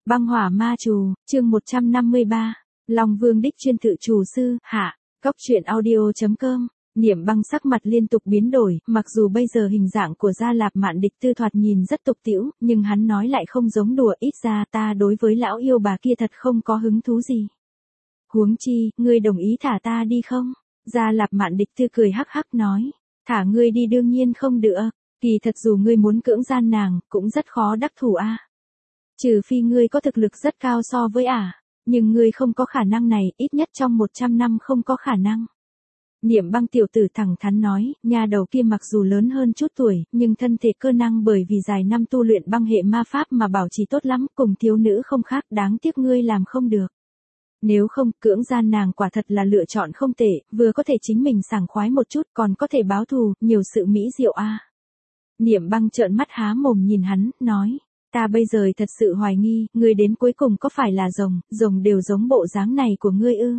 Băng hỏa ma trù, chương 153. Long Vương đích chuyên tự trù sư, hạ. Cóc truyện audio.com. Niệm Băng sắc mặt liên tục biến đổi, mặc dù bây giờ hình dạng của Gia Lạp Mạn Địch Tư thoạt nhìn rất tục tĩu, nhưng hắn nói lại không giống đùa, ít ra ta đối với lão yêu bà kia thật không có hứng thú gì. Huống chi, ngươi đồng ý thả ta đi không? Gia Lạp Mạn Địch Tư cười hắc hắc nói, thả ngươi đi đương nhiên không được, kỳ thật dù ngươi muốn cưỡng gian nàng, cũng rất khó đắc thủ a. Trừ phi ngươi có thực lực rất cao so với nhưng ngươi không có khả năng này, ít nhất trong 100 năm không có khả năng. Niệm Băng tiểu tử thẳng thắn nói, nhà đầu kia mặc dù lớn hơn chút tuổi, nhưng thân thể cơ năng bởi vì dài năm tu luyện băng hệ ma pháp mà bảo trì tốt lắm, cùng thiếu nữ không khác, đáng tiếc ngươi làm không được. Nếu không, cưỡng gian nàng quả thật là lựa chọn không tệ, vừa có thể chính mình sảng khoái một chút, còn có thể báo thù, nhiều sự mỹ diệu a. Niệm Băng trợn mắt há mồm nhìn hắn, nói, ta bây giờ thật sự hoài nghi, ngươi đến cuối cùng có phải là rồng đều giống bộ dáng này của ngươi ư?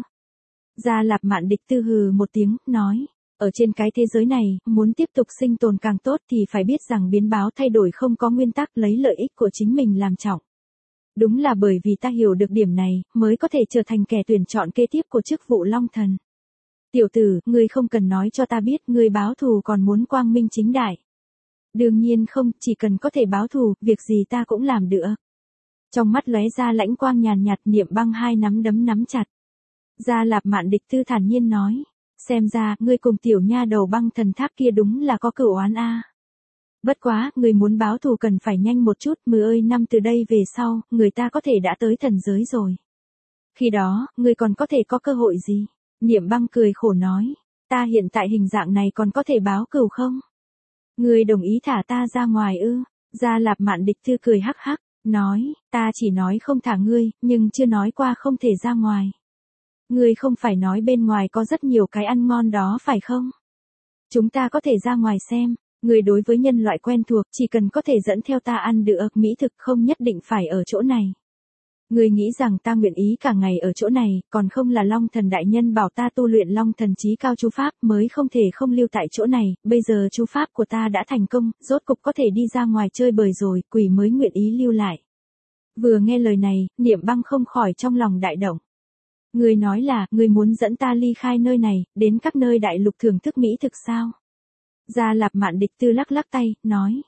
Gia Lạp Mạn Địch Tư hừ một tiếng, nói, ở trên cái thế giới này, muốn tiếp tục sinh tồn càng tốt thì phải biết rằng biến báo thay đổi không có nguyên tắc, lấy lợi ích của chính mình làm trọng. Đúng là bởi vì ta hiểu được điểm này, mới có thể trở thành kẻ tuyển chọn kế tiếp của chức vụ Long Thần. Tiểu tử, ngươi không cần nói cho ta biết ngươi báo thù còn muốn quang minh chính đại. Đương nhiên không, chỉ cần có thể báo thù, việc gì ta cũng làm được. Trong mắt lóe ra lãnh quang nhàn nhạt, Niệm Băng hai nắm đấm nắm chặt. Gia Lạp Mạn Địch Tư thản nhiên nói, xem ra, ngươi cùng tiểu nha đầu băng thần tháp kia đúng là có cửu oán a. Bất quá, ngươi muốn báo thù cần phải nhanh một chút, 10 năm từ đây về sau, người ta có thể đã tới thần giới rồi. Khi đó, ngươi còn có thể có cơ hội gì? Niệm Băng cười khổ nói, ta hiện tại hình dạng này còn có thể báo cửu không? Ngươi đồng ý thả ta ra ngoài ư? Gia Lạp Mạn Địch Tư cười hắc hắc, nói, ta chỉ nói không thả ngươi, nhưng chưa nói qua không thể ra ngoài. Ngươi không phải nói bên ngoài có rất nhiều cái ăn ngon đó phải không? Chúng ta có thể ra ngoài xem, ngươi đối với nhân loại quen thuộc, chỉ cần có thể dẫn theo ta ăn được mỹ thực không nhất định phải ở chỗ này. Ngươi nghĩ rằng ta nguyện ý cả ngày ở chỗ này, còn không là Long Thần đại nhân bảo ta tu luyện Long Thần chí cao chú pháp mới không thể không lưu tại chỗ này, bây giờ chú pháp của ta đã thành công, rốt cục có thể đi ra ngoài chơi bời rồi, quỷ mới nguyện ý lưu lại. Vừa nghe lời này, Niệm Băng không khỏi trong lòng đại động. Ngươi nói là, ngươi muốn dẫn ta ly khai nơi này, đến các nơi đại lục thưởng thức mỹ thực sao? Gia Lạp Mạn Địch Tư lắc lắc tay, nói,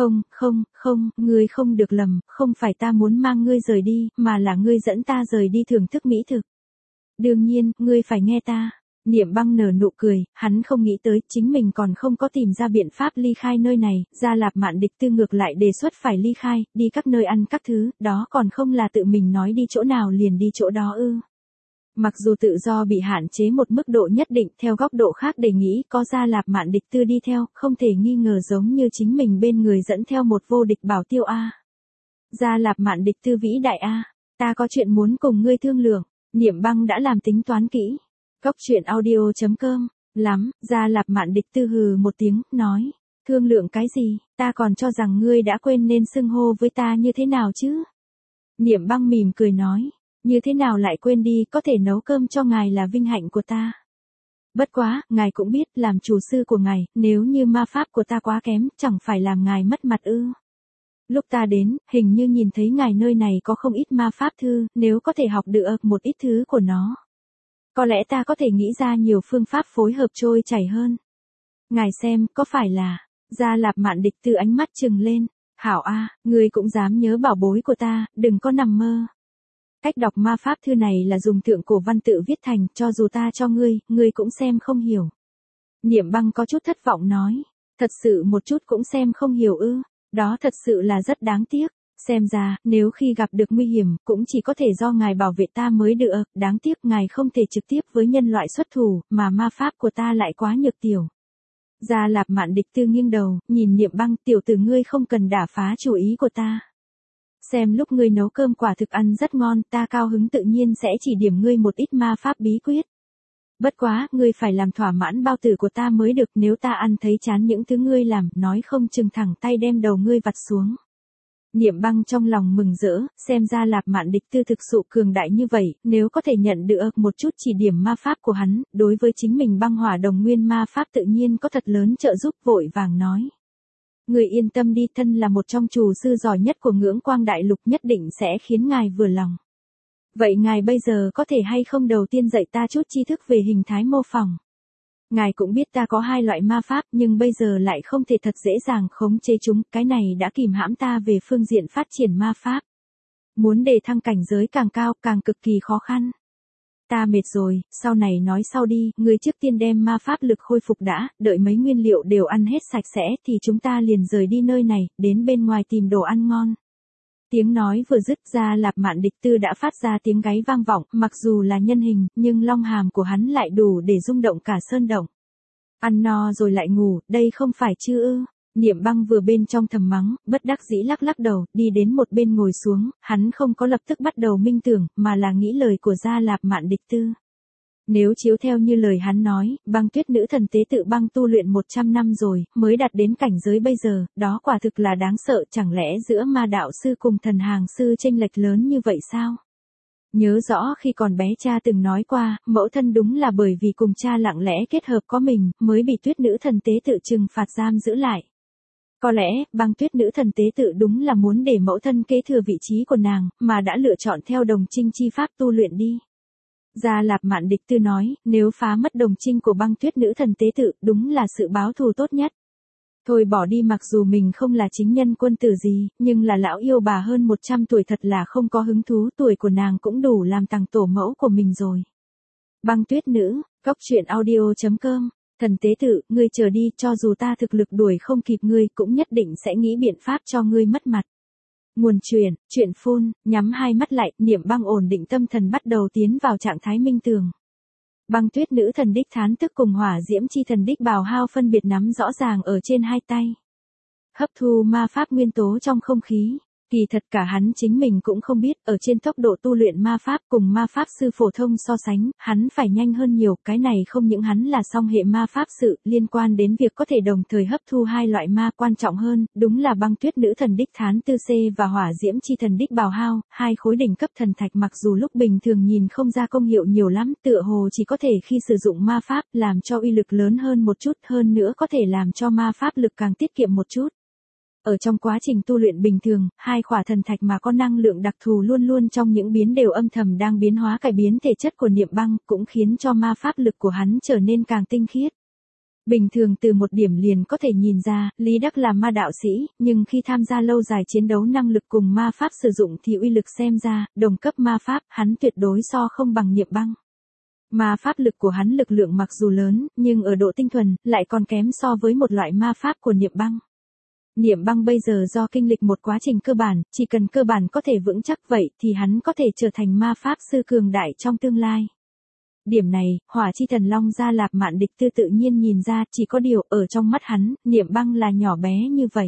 không, ngươi không được lầm, không phải ta muốn mang ngươi rời đi, mà là ngươi dẫn ta rời đi thưởng thức mỹ thực. Đương nhiên, ngươi phải nghe ta. Niệm Băng nở nụ cười, hắn không nghĩ tới, chính mình còn không có tìm ra biện pháp ly khai nơi này, Gia Lạp Mạn Địch Tư ngược lại đề xuất phải ly khai, đi các nơi ăn các thứ, đó còn không là tự mình nói đi chỗ nào liền đi chỗ đó ư. Mặc dù tự do bị hạn chế một mức độ nhất định, theo góc độ khác để nghĩ có Gia Lạp Mạn Địch Tư đi theo, không thể nghi ngờ giống như chính mình bên người dẫn theo một vô địch bảo tiêu a. Gia Lạp Mạn Địch Tư vĩ đại a, ta có chuyện muốn cùng ngươi thương lượng. Niệm Băng đã làm tính toán kỹ. Cóc truyện audio.com. Lắm, Gia Lạp Mạn Địch Tư hừ một tiếng, nói, thương lượng cái gì, ta còn cho rằng ngươi đã quên nên xưng hô với ta như thế nào chứ. Niệm Băng mỉm cười nói, như thế nào lại quên đi, có thể nấu cơm cho ngài là vinh hạnh của ta. Bất quá, ngài cũng biết, làm chủ sư của ngài, nếu như ma pháp của ta quá kém, chẳng phải làm ngài mất mặt ư. Lúc ta đến, hình như nhìn thấy ngài nơi này có không ít ma pháp thư, nếu có thể học được một ít thứ của nó. Có lẽ ta có thể nghĩ ra nhiều phương pháp phối hợp trôi chảy hơn. Ngài xem, có phải là, Gia Lạp Mạn Địch Tư ánh mắt trừng lên, hảo a, ngươi cũng dám nhớ bảo bối của ta, đừng có nằm mơ. Cách đọc ma pháp thư này là dùng thượng cổ văn tự viết thành, cho dù ta cho ngươi cũng xem không hiểu. Niệm Băng có chút thất vọng nói, thật sự một chút cũng xem không hiểu ư, đó thật sự là rất đáng tiếc, xem ra, nếu khi gặp được nguy hiểm, cũng chỉ có thể do ngài bảo vệ ta mới được, đáng tiếc ngài không thể trực tiếp với nhân loại xuất thủ, mà ma pháp của ta lại quá nhược tiểu. Gia Lạp Mạn Địch Tư nghiêng đầu, nhìn Niệm Băng, tiểu tử ngươi không cần đả phá chủ ý của ta. Xem lúc ngươi nấu cơm quả thực ăn rất ngon, ta cao hứng tự nhiên sẽ chỉ điểm ngươi một ít ma pháp bí quyết. Bất quá, ngươi phải làm thỏa mãn bao tử của ta mới được, nếu ta ăn thấy chán những thứ ngươi làm, nói không chừng thẳng tay đem đầu ngươi vặt xuống. Niệm Băng trong lòng mừng rỡ, xem ra Lạp Mạn Địch Tư thực sự cường đại như vậy, nếu có thể nhận được một chút chỉ điểm ma pháp của hắn, đối với chính mình băng hỏa đồng nguyên ma pháp tự nhiên có thật lớn trợ giúp, vội vàng nói. Người yên tâm đi, thân là một trong chủ sư giỏi nhất của Ngưỡng Quang Đại Lục nhất định sẽ khiến ngài vừa lòng. Vậy ngài bây giờ có thể hay không đầu tiên dạy ta chút tri thức về hình thái mô phỏng? Ngài cũng biết ta có hai loại ma pháp nhưng bây giờ lại không thể thật dễ dàng khống chế chúng, cái này đã kìm hãm ta về phương diện phát triển ma pháp. Muốn đề thăng cảnh giới càng cao càng cực kỳ khó khăn. Ta mệt rồi, sau này nói sau đi, ngươi trước tiên đem ma pháp lực khôi phục đã, đợi mấy nguyên liệu đều ăn hết sạch sẽ thì chúng ta liền rời đi nơi này, đến bên ngoài tìm đồ ăn ngon. Tiếng nói vừa dứt ra Lạp Mạn Địch Tư đã phát ra tiếng gáy vang vọng, mặc dù là nhân hình, nhưng long hàm của hắn lại đủ để rung động cả sơn động. Ăn no rồi lại ngủ, đây không phải chứ ư? Niệm Băng vừa bên trong thầm mắng, bất đắc dĩ lắc lắc đầu, đi đến một bên ngồi xuống, hắn không có lập tức bắt đầu minh tưởng, mà là nghĩ lời của Gia Lạp Mạn Địch Tư. Nếu chiếu theo như lời hắn nói, Băng Tuyết nữ thần tế tự băng tu luyện 100 năm rồi, mới đạt đến cảnh giới bây giờ, đó quả thực là đáng sợ, chẳng lẽ giữa ma đạo sư cùng thần hàng sư chênh lệch lớn như vậy sao? Nhớ rõ khi còn bé cha từng nói qua, mẫu thân đúng là bởi vì cùng cha lặng lẽ kết hợp có mình, mới bị Tuyết nữ thần tế tự trừng phạt giam giữ lại. Có lẽ, Băng Tuyết nữ thần tế tự đúng là muốn để mẫu thân kế thừa vị trí của nàng, mà đã lựa chọn theo đồng trinh chi pháp tu luyện đi. Gia Lạp Mạn Địch Tư nói, nếu phá mất đồng trinh của Băng Tuyết nữ thần tế tự, đúng là sự báo thù tốt nhất. Thôi bỏ đi, mặc dù mình không là chính nhân quân tử gì, nhưng là lão yêu bà hơn 100 tuổi thật là không có hứng thú, tuổi của nàng cũng đủ làm tằng tổ mẫu của mình rồi. Băng Tuyết nữ, goctruyện audio.com. Thần tế tự, ngươi chờ đi, cho dù ta thực lực đuổi không kịp ngươi, cũng nhất định sẽ nghĩ biện pháp cho ngươi mất mặt. Nguồn truyện phun, nhắm hai mắt lại, Niệm Băng ổn định tâm thần bắt đầu tiến vào trạng thái minh tường. Băng Tuyết nữ thần đích thán tức cùng Hỏa Diễm chi thần đích bào hao phân biệt nắm rõ ràng ở trên hai tay. Hấp thu ma pháp nguyên tố trong không khí. Kỳ thật cả hắn chính mình cũng không biết, ở trên tốc độ tu luyện ma pháp cùng ma pháp sư phổ thông so sánh, hắn phải nhanh hơn nhiều, cái này không những hắn là song hệ ma pháp sự, liên quan đến việc có thể đồng thời hấp thu hai loại ma, quan trọng hơn, đúng là Băng Tuyết nữ thần đích thán tư C và Hỏa Diễm chi thần đích bào hao, hai khối đỉnh cấp thần thạch mặc dù lúc bình thường nhìn không ra công hiệu nhiều lắm, tựa hồ chỉ có thể khi sử dụng ma pháp, làm cho uy lực lớn hơn một chút, hơn nữa có thể làm cho ma pháp lực càng tiết kiệm một chút. Ở trong quá trình tu luyện bình thường, hai khỏa thần thạch mà có năng lượng đặc thù luôn luôn trong những biến đều âm thầm đang biến hóa cải biến thể chất của Niệm Băng, cũng khiến cho ma pháp lực của hắn trở nên càng tinh khiết. Bình thường từ một điểm liền có thể nhìn ra, Lý Đắc là ma đạo sĩ, nhưng khi tham gia lâu dài chiến đấu năng lực cùng ma pháp sử dụng thì uy lực xem ra, đồng cấp ma pháp, hắn tuyệt đối so không bằng Niệm Băng. Ma pháp lực của hắn lực lượng mặc dù lớn, nhưng ở độ tinh thuần, lại còn kém so với một loại ma pháp của Niệm Băng. Niệm Băng bây giờ do kinh lịch một quá trình cơ bản, chỉ cần cơ bản có thể vững chắc vậy thì hắn có thể trở thành ma pháp sư cường đại trong tương lai. Điểm này, Hỏa chi thần Long Gia Lạp Mạn Địch Tư tự nhiên nhìn ra, chỉ có điều ở trong mắt hắn, Niệm Băng là nhỏ bé như vậy.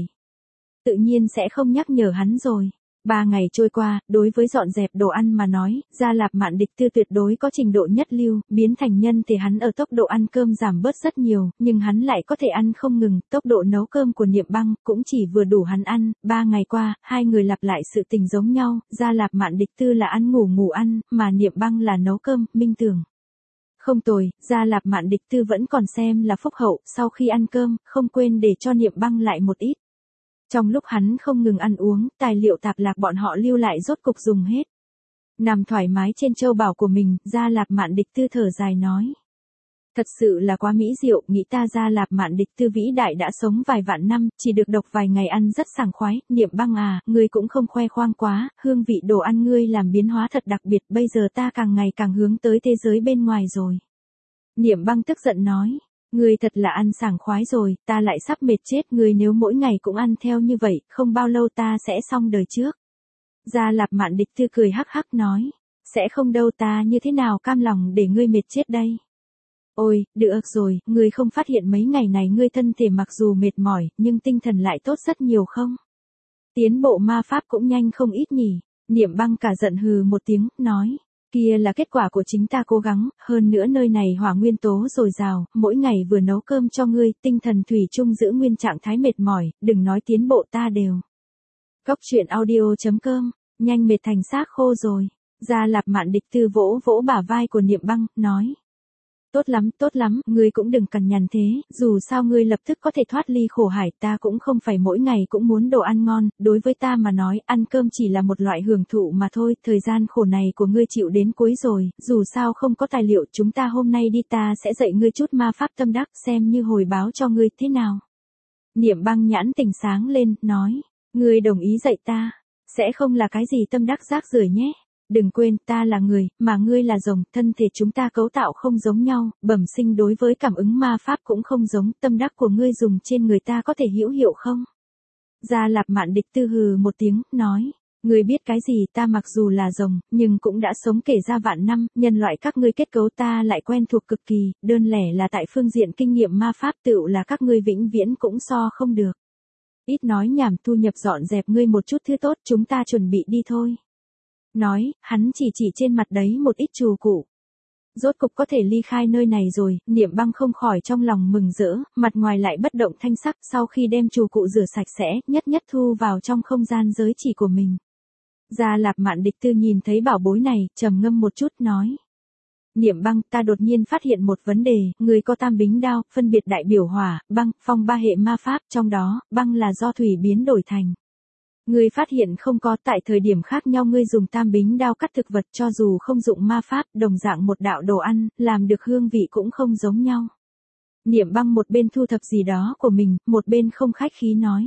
Tự nhiên sẽ không nhắc nhở hắn rồi. 3 ngày trôi qua, đối với dọn dẹp đồ ăn mà nói, Gia Lạp Mạn Địch Tư tuyệt đối có trình độ nhất lưu, biến thành nhân thì hắn ở tốc độ ăn cơm giảm bớt rất nhiều, nhưng hắn lại có thể ăn không ngừng, tốc độ nấu cơm của Niệm Băng cũng chỉ vừa đủ hắn ăn. 3 ngày qua, hai người lặp lại sự tình giống nhau, Gia Lạp Mạn Địch Tư là ăn ngủ ăn, mà Niệm Băng là nấu cơm, minh tưởng. Không tồi, Gia Lạp Mạn Địch Tư vẫn còn xem là phúc hậu, sau khi ăn cơm, không quên để cho Niệm Băng lại một ít. Trong lúc hắn không ngừng ăn uống, tài liệu tạp lạc bọn họ lưu lại rốt cục dùng hết. Nằm thoải mái trên châu bảo của mình, Gia Lạp Mạn Địch Tư thở dài nói. Thật sự là quá mỹ diệu, nghĩ ta Gia Lạp Mạn Địch Tư vĩ đại đã sống vài vạn năm, chỉ được độc vài ngày ăn rất sảng khoái. Niệm Băng à, ngươi cũng không khoe khoang quá, hương vị đồ ăn ngươi làm biến hóa thật đặc biệt, bây giờ ta càng ngày càng hướng tới thế giới bên ngoài rồi. Niệm Băng tức giận nói. Ngươi thật là ăn sảng khoái rồi, ta lại sắp mệt chết, ngươi nếu mỗi ngày cũng ăn theo như vậy, không bao lâu ta sẽ xong đời trước. Gia Lạp Mạn Địch Tư cười hắc hắc nói, sẽ không đâu, ta như thế nào cam lòng để ngươi mệt chết đây. Ôi, được rồi, ngươi không phát hiện mấy ngày này ngươi thân thể mặc dù mệt mỏi, nhưng tinh thần lại tốt rất nhiều không? Tiến bộ ma pháp cũng nhanh không ít nhỉ. Niệm Băng cả giận hừ một tiếng, nói. Kia là kết quả của chính ta cố gắng, hơn nữa nơi này hỏa nguyên tố dồi dào, mỗi ngày vừa nấu cơm cho ngươi, tinh thần thủy chung giữ nguyên trạng thái mệt mỏi, đừng nói tiến bộ ta đều. Goctruyện audio.com, nhanh mệt thành xác khô rồi. Gia Lạp Mạn Địch Tư vỗ vỗ bả vai của Niệm Băng, nói. tốt lắm, ngươi cũng đừng cằn nhằn thế, dù sao ngươi lập tức có thể thoát ly khổ hải, ta cũng không phải mỗi ngày cũng muốn đồ ăn ngon, đối với ta mà nói, ăn cơm chỉ là một loại hưởng thụ mà thôi, thời gian khổ này của ngươi chịu đến cuối rồi, dù sao không có tài liệu, chúng ta hôm nay đi ta sẽ dạy ngươi chút ma pháp tâm đắc, xem như hồi báo cho ngươi thế nào. Niệm Băng nhãn tình sáng lên, nói, ngươi đồng ý dạy ta, sẽ không là cái gì tâm đắc rác rưởi nhé. Đừng quên, ta là người, mà ngươi là rồng, thân thể chúng ta cấu tạo không giống nhau, bẩm sinh đối với cảm ứng ma pháp cũng không giống, tâm đắc của ngươi dùng trên người ta có thể hữu hiệu không? Gia Lạp Mạn Địch Tư hừ một tiếng, nói, ngươi biết cái gì, ta mặc dù là rồng, nhưng cũng đã sống kể ra vạn năm, nhân loại các ngươi kết cấu ta lại quen thuộc cực kỳ, đơn lẻ là tại phương diện kinh nghiệm ma pháp tựu là các ngươi vĩnh viễn cũng so không được. Ít nói nhảm, thu nhập dọn dẹp ngươi một chút thứ tốt, chúng ta chuẩn bị đi thôi. Nói, hắn chỉ trên mặt đấy một ít trù cụ. Rốt cục có thể ly khai nơi này rồi, Niệm Băng không khỏi trong lòng mừng rỡ, mặt ngoài lại bất động thanh sắc, sau khi đem trù cụ rửa sạch sẽ, nhất thu vào trong không gian giới chỉ của mình. Gia Lạp Mạn Địch Tư nhìn thấy bảo bối này, trầm ngâm một chút nói. Niệm Băng, ta đột nhiên phát hiện một vấn đề, người có tam bính đao, phân biệt đại biểu hỏa, băng, phong ba hệ ma pháp, trong đó, băng là do thủy biến đổi thành. Ngươi phát hiện không có, tại thời điểm khác nhau ngươi dùng tam bính đao cắt thực vật cho dù không dụng ma pháp, đồng dạng một đạo đồ ăn, làm được hương vị cũng không giống nhau. Niệm Băng một bên thu thập gì đó của mình, một bên không khách khí nói.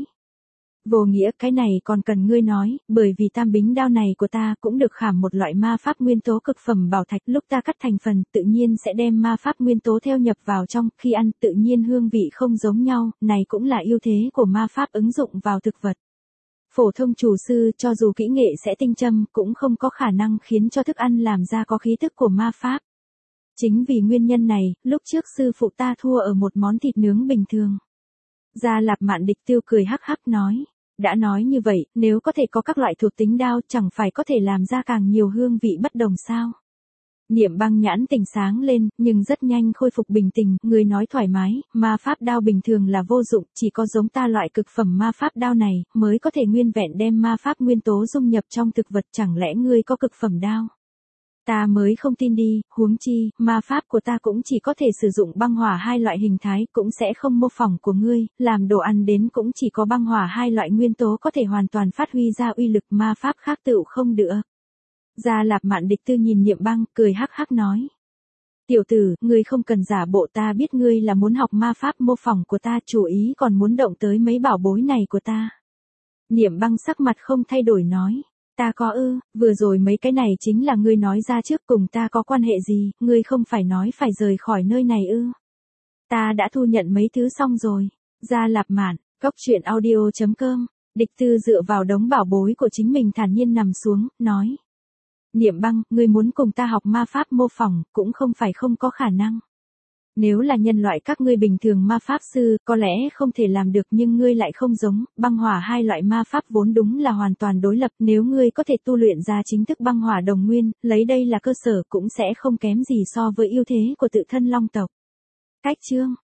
Vô nghĩa, cái này còn cần ngươi nói, bởi vì tam bính đao này của ta cũng được khảm một loại ma pháp nguyên tố cực phẩm bảo thạch, lúc ta cắt thành phần, tự nhiên sẽ đem ma pháp nguyên tố theo nhập vào trong, khi ăn, tự nhiên hương vị không giống nhau, này cũng là ưu thế của ma pháp ứng dụng vào thực vật. Phổ thông chủ sư cho dù kỹ nghệ sẽ tinh châm cũng không có khả năng khiến cho thức ăn làm ra có khí thức của ma pháp. Chính vì nguyên nhân này, lúc trước sư phụ ta thua ở một món thịt nướng bình thường. Gia Lạp Mạn Địch Tiêu cười hắc hắc nói. Đã nói như vậy, nếu có thể có các loại thuộc tính đao chẳng phải có thể làm ra càng nhiều hương vị bất đồng sao. Niệm Băng nhãn tình sáng lên, nhưng rất nhanh khôi phục bình tĩnh, người nói thoải mái, ma pháp đao bình thường là vô dụng, chỉ có giống ta loại cực phẩm ma pháp đao này, mới có thể nguyên vẹn đem ma pháp nguyên tố dung nhập trong thực vật, chẳng lẽ ngươi có cực phẩm đao? Ta mới không tin đi, huống chi, ma pháp của ta cũng chỉ có thể sử dụng băng hỏa hai loại hình thái, cũng sẽ không mô phỏng của ngươi, làm đồ ăn đến cũng chỉ có băng hỏa hai loại nguyên tố có thể hoàn toàn phát huy ra uy lực ma pháp khác tựu không được. Gia Lạp Mạn Địch Tư nhìn Niệm Băng, cười hắc hắc nói. Tiểu tử, ngươi không cần giả bộ, ta biết ngươi là muốn học ma pháp mô phỏng của ta, chủ ý còn muốn động tới mấy bảo bối này của ta. Niệm Băng sắc mặt không thay đổi nói. Ta có ư, vừa rồi mấy cái này chính là ngươi nói ra trước, cùng ta có quan hệ gì, ngươi không phải nói phải rời khỏi nơi này ư. Ta đã thu nhận mấy thứ xong rồi. Gia Lạp Mạn, Cốc.truyện audio.com, Địch Tư dựa vào đống bảo bối của chính mình thản nhiên nằm xuống, nói. Niệm Băng, ngươi muốn cùng ta học ma pháp mô phỏng, cũng không phải không có khả năng. Nếu là nhân loại các ngươi bình thường ma pháp sư, có lẽ không thể làm được, nhưng ngươi lại không giống, băng hỏa hai loại ma pháp vốn đúng là hoàn toàn đối lập, nếu ngươi có thể tu luyện ra chính thức băng hỏa đồng nguyên, lấy đây là cơ sở cũng sẽ không kém gì so với ưu thế của tự thân long tộc. Cách chương